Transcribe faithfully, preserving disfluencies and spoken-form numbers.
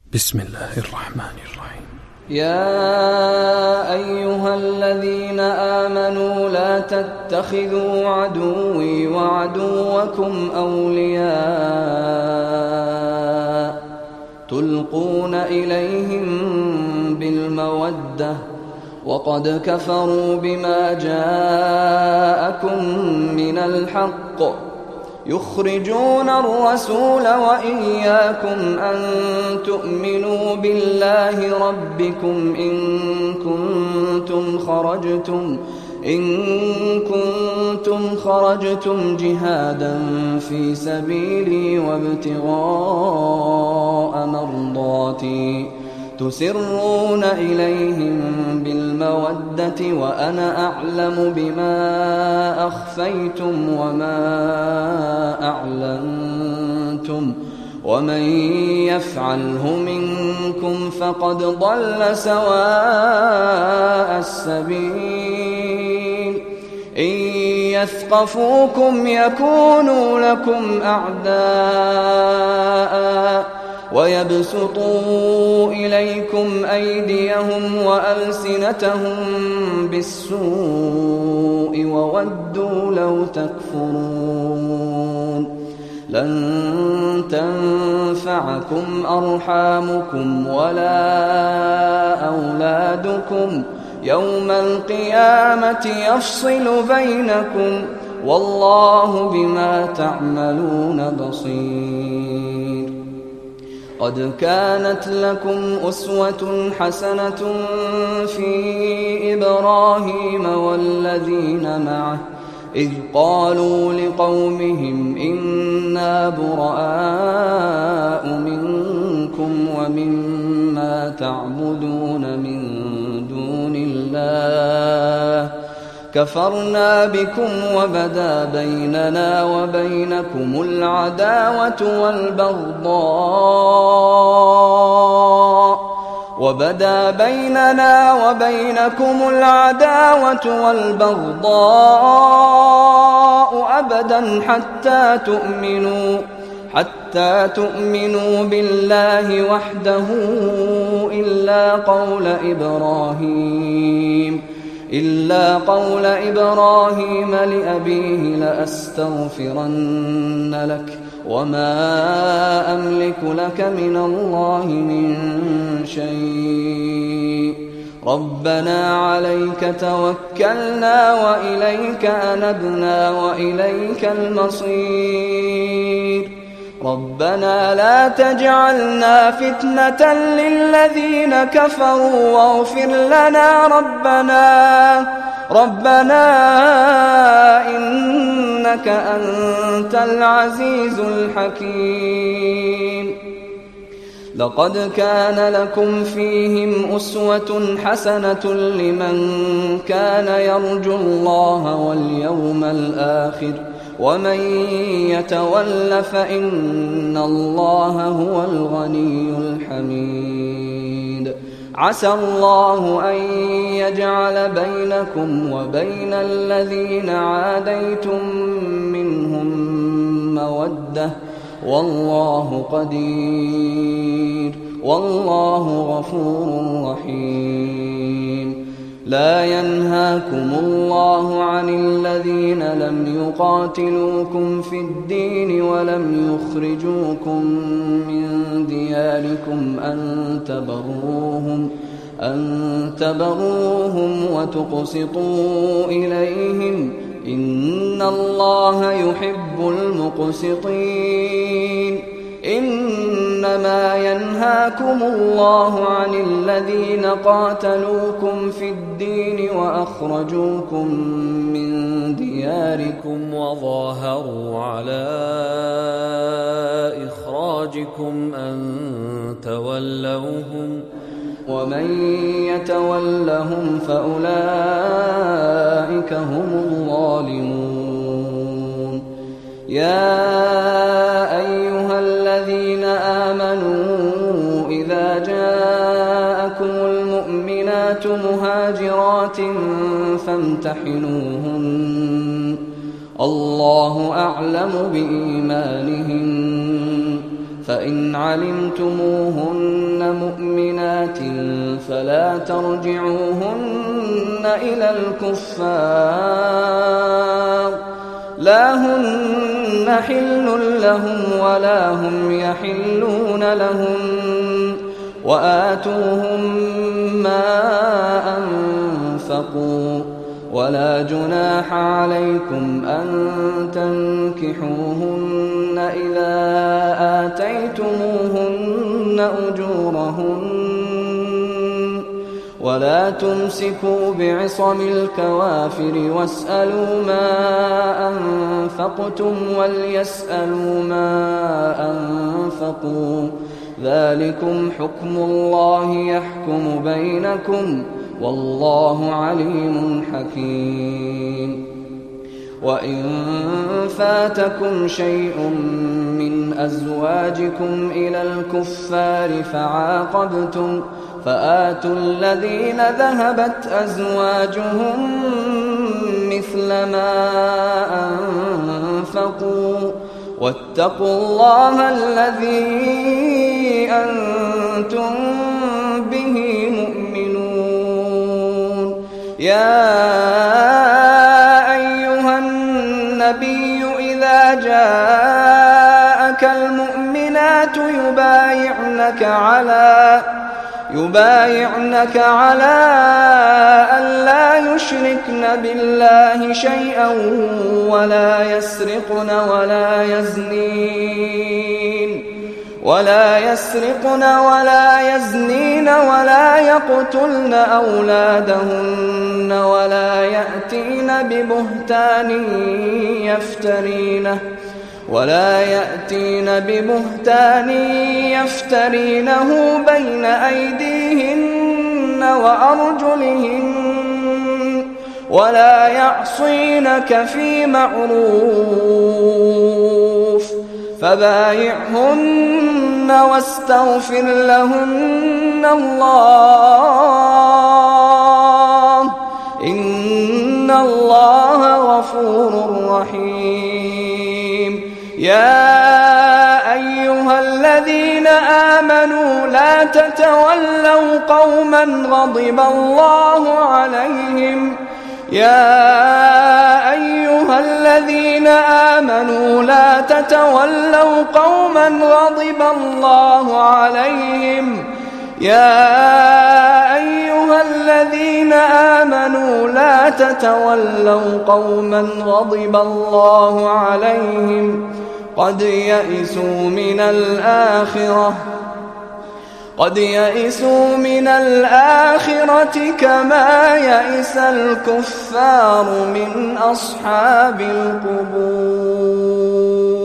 بسم الله الرحمن الرحيم. يا أيها الذين آمنوا لا تتخذوا عدوي وعدوكم أولياء تلقون إليهم بالمودة وقد كفروا بما جاءكم من الحق يخرجون الرسول وإياكم أن تؤمنوا بالله ربكم إن كنتم خرجتم إن كنتم خرجتم جهادا في سبيلي وابتغاء مرضاتي تسرون إليهم بالمودة وأنا أعلم بما أخفيتم وما أعلنتم ومن يفعله منكم فقد ضل سواء السبيل. إن يثقفوكم يكونوا لكم أعداء ويبسطوا إليكم أيديهم وألسنتهم بالسوء وودوا لو تكفرون. لن تنفعكم أرحامكم ولا أولادكم يوم القيامة يفصل بينكم والله بما تعملون بصير. قد كانت لكم أسوة حسنة في إبراهيم والذين معه إذ قالوا لقومهم إنا براء منكم ومما تعبدون من دون الله كفرنا بكم وبدا بيننا وبينكم العداوة والبغضاء وبدا بيننا وبينكم العداوة والبغضاء أبدا حتى تؤمنوا حتى تؤمنوا بالله وحده إلا قول إبراهيم إلا قول إبراهيم لأبيه لأستغفرن لك وما أملك لك من الله من شيء ربنا عليك توكلنا وإليك أنبنا وإليك المصير. ربنا لا تجعلنا فتنة للذين كفروا واغفر لنا ربنا ربنا إنك أنت العزيز الحكيم. لقد كان لكم فيهم أسوة حسنة لمن كان يرجو الله واليوم الآخر ومن يتول فإن الله هو الغني الحميد. عسى الله أن يجعل بينكم وبين الذين عاديتم منهم مودة والله قدير والله غفور رحيم. لا ينهاكم الله عن الذين لم يقاتلوكم في الدين ولم يخرجوكم من دياركم أن تبروهم أن تبروهم وتقسطوا إليهم إن الله يحب المقسطين. إنما ينهاكم الله عن الذين قاتلوكم في الدين وأخرجوكم من دياركم وظاهروا على إخراجكم أن تولوهم ومن يتولهم فأولئك هم الظالمون. يا أيها الذين آمنوا إذا جاءكم المؤمنات مهاجرات فامتحنوهن الله أعلم بإيمانهن فإن علمتموهن مؤمنات فلا ترجعوهن إلى الكفار لا هن حل لهم ولا هم يحلون لهم وآتوهم ما أنفقوا ولا جناح عليكم أن تنكحوهن إذا آتيتموهن أجورهن ولا تمسكوا بعصم الكوافر واسألوا ما أنفقتم وليسألوا ما أنفقوا ذلكم حكم الله يحكم بينكم والله عليم حكيم. وإن فاتكم شيء من أزواجكم إلى الكفار فعاقبتم فآتوا الذين ذهبت أزواجهم مثل ما أنفقوا واتقوا الله الذي أنتم به مؤمنون. يا أيها النبي إذا جاءك المؤمنات يبايعنك على يبايعنك على أن لا يشركن بالله شيئا ولا يسرقن ولا يزنين ولا يسرقن ولا يزنين ولا يقتلن أولادهن ولا يأتين ببهتان يفترينه ولا يأتين ببهتان يفترينه بين أيديهن وأرجلهن ولا يعصينك في معروف فبايعهن واستغفر لهن الله إن الله غفور رحيم. يا أيها الذين آمنوا لا تتولوا قوما غضب الله عليهم يا أيها الذين آمنوا لا تتولوا قوما غضب الله عليهم يا أيها الذين آمنوا لا تتولوا قوما غضب الله عليهم قد يئسوا من الآخرة قد يئسوا من الآخرة كما يئس الكفار من أصحاب القبور.